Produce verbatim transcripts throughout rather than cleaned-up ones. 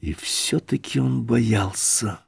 И все-таки он боялся.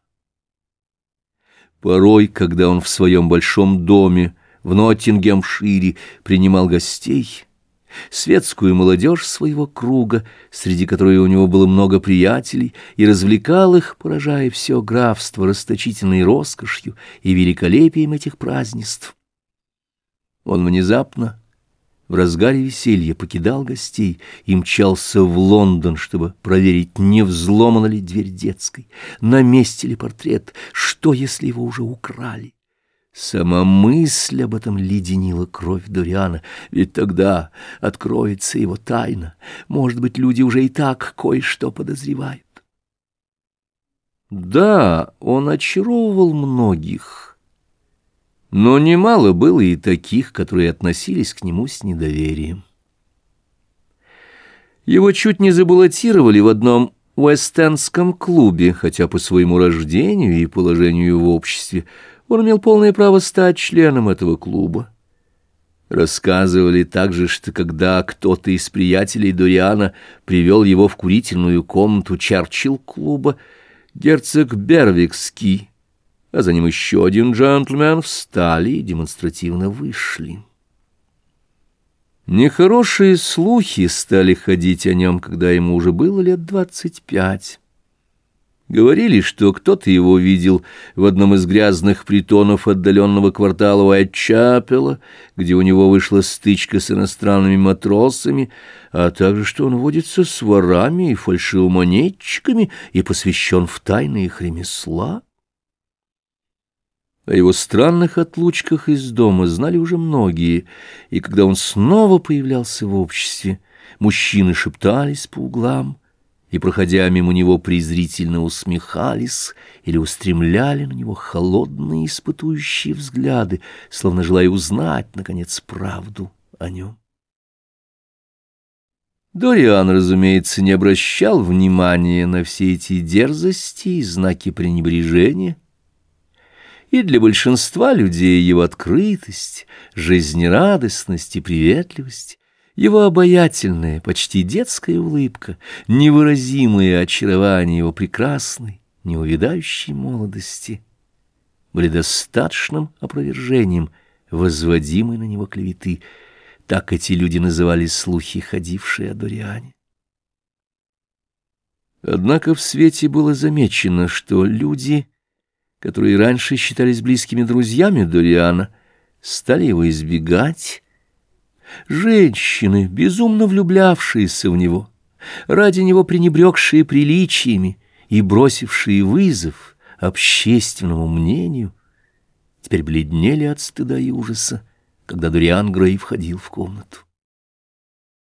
Порой, когда он в своем большом доме в Ноттингемшире принимал гостей, светскую молодежь своего круга, среди которой у него было много приятелей, и развлекал их, поражая все графство расточительной роскошью и великолепием этих празднеств, он внезапно, в разгаре веселья, покидал гостей и мчался в Лондон, чтобы проверить, не взломана ли дверь детской, на месте ли портрет, что, если его уже украли. Сама мысль об этом леденила кровь Дориана, ведь тогда откроется его тайна. Может быть, люди уже и так кое-что подозревают. Да, он очаровывал многих, но немало было и таких, которые относились к нему с недоверием. Его чуть не забаллотировали в одном уэст-эндском клубе, хотя по своему рождению и положению в обществе он имел полное право стать членом этого клуба. Рассказывали также, что когда кто-то из приятелей Дориана привел его в курительную комнату Черчилл-клуба, герцог Бервикский, а за ним еще один джентльмен, встали и демонстративно вышли. Нехорошие слухи стали ходить о нем, когда ему уже было лет двадцать пять. Говорили, что кто-то его видел в одном из грязных притонов отдаленного квартала Уайтчапелла, где у него вышла стычка с иностранными матросами, а также что он водится с ворами и фальшивомонетчиками и посвящен в тайны их ремесла. О его странных отлучках из дома знали уже многие, и когда он снова появлялся в обществе, мужчины шептались по углам и, проходя мимо него, презрительно усмехались или устремляли на него холодные испытующие взгляды, словно желая узнать, наконец, правду о нем. Дориан, разумеется, не обращал внимания на все эти дерзости и знаки пренебрежения, и для большинства людей его открытость, жизнерадостность и приветливость, его обаятельная, почти детская улыбка, невыразимое очарование его прекрасной, неувядающей молодости были достаточным опровержением возводимой на него клеветы. Так эти люди называли слухи, ходившие о Дориане. Однако в свете было замечено, что люди, которые раньше считались близкими друзьями Дориана, стали его избегать. Женщины, безумно влюблявшиеся в него, ради него пренебрегшие приличиями и бросившие вызов общественному мнению, теперь бледнели от стыда и ужаса, когда Дориан Грей входил в комнату.